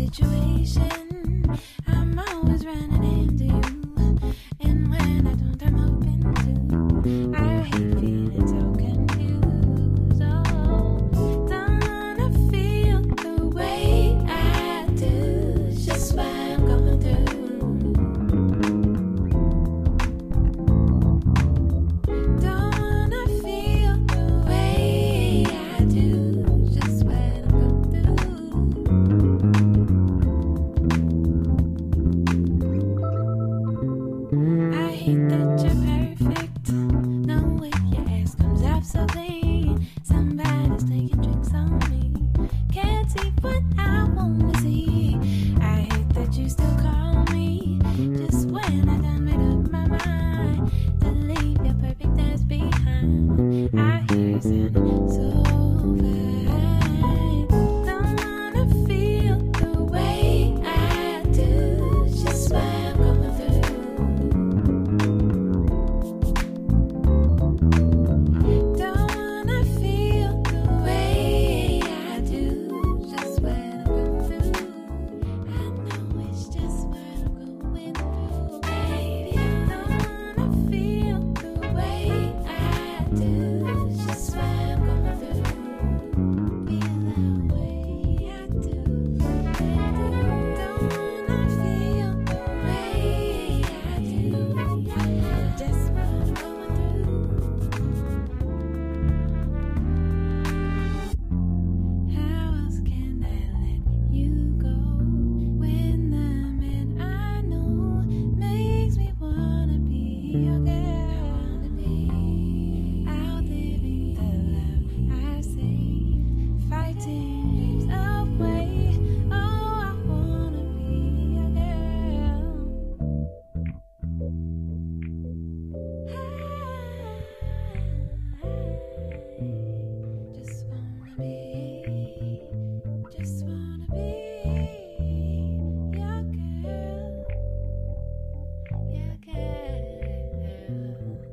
situation. I'm always running into you, and when I don't, I'm open to. I hate feeling so confused. Oh, don't wanna feel the way I do. It's just what I'm going through. Don't wanna feel the way I do. Just what I'm going through. I hate that you're perfect. No way your ass comes out so clean. Somebody's taking drinks on me. Can't see what I wanna see. I hate that you still call me just when I done made up my mind to leave your perfect ass behind. I hear you sounding so fine. Don't wanna feel the way I do. It's just what I'm going through. Don't wanna feel the way I do. Just what I'm going through. I know it's just what I'm going through. Baby, I don't wanna feel the way I do. Just what I'm going through. Feel that way I do. Don't wanna feel the way I do. Just what I'm going through. How else can I let you go when the man I know makes me wanna be your girl? Out living the love I say, fighting dreams away. Oh, I wanna be your girl. Just wanna be your girl, your girl.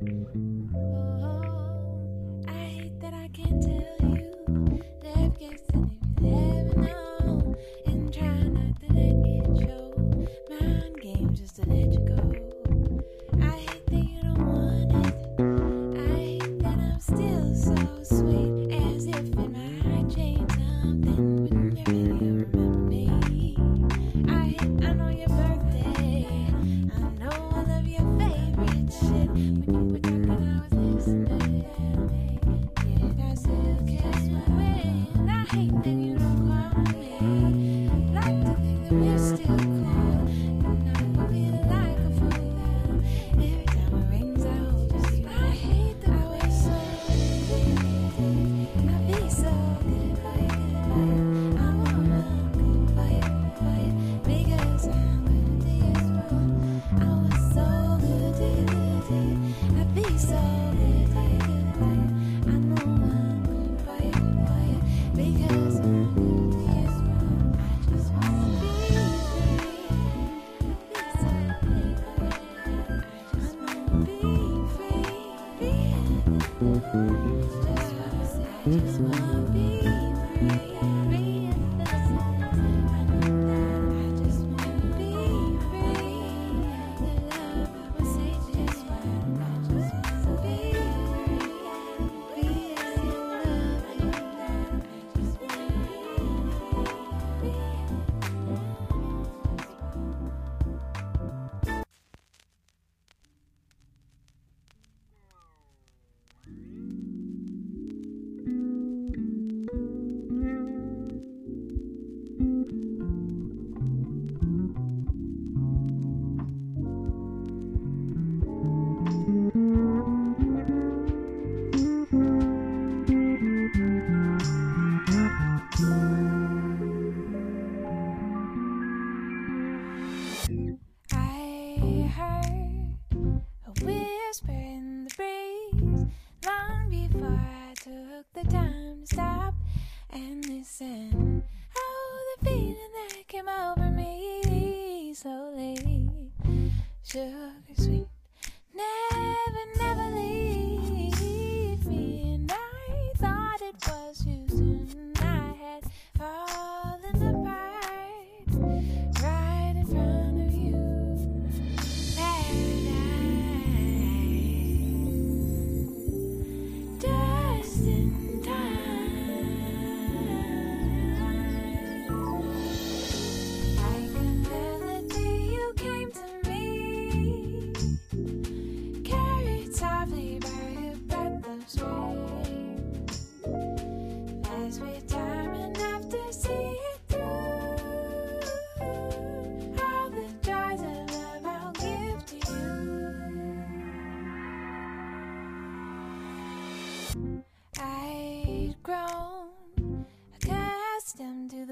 Oh, I hate that I can't tell you. Left guessing if you never know, and try not to let it show. Mind games just to let you go. I hate that you don't want it. I hate that I'm still so sweet, as if it might change something when you really remember me. I know your birthday. I know all of your favorite shit. When you were talking, I was listening. Yet I still can't win. I hate that you don't call me. Like to think that we're still cool. And I will be like a fool. Every time it rings out, just I hate that I was so good. I be so good for you. I wanna good for you, because I'm good to you. I was so good to you. I be so good to you. I know I'm good for you, because I'm good to you. I just wanna be free. Be so good for you. I just wanna be free. Just wanna say, I just wanna be free. Free in the sense I know that I just wanna be free. The love I would say just fine. I just wanna be free. Free in love. I know that I just wanna be free. I heard a whisper in the breeze long before I took the time to stop and listen. Oh, the feeling I'd grown accustomed to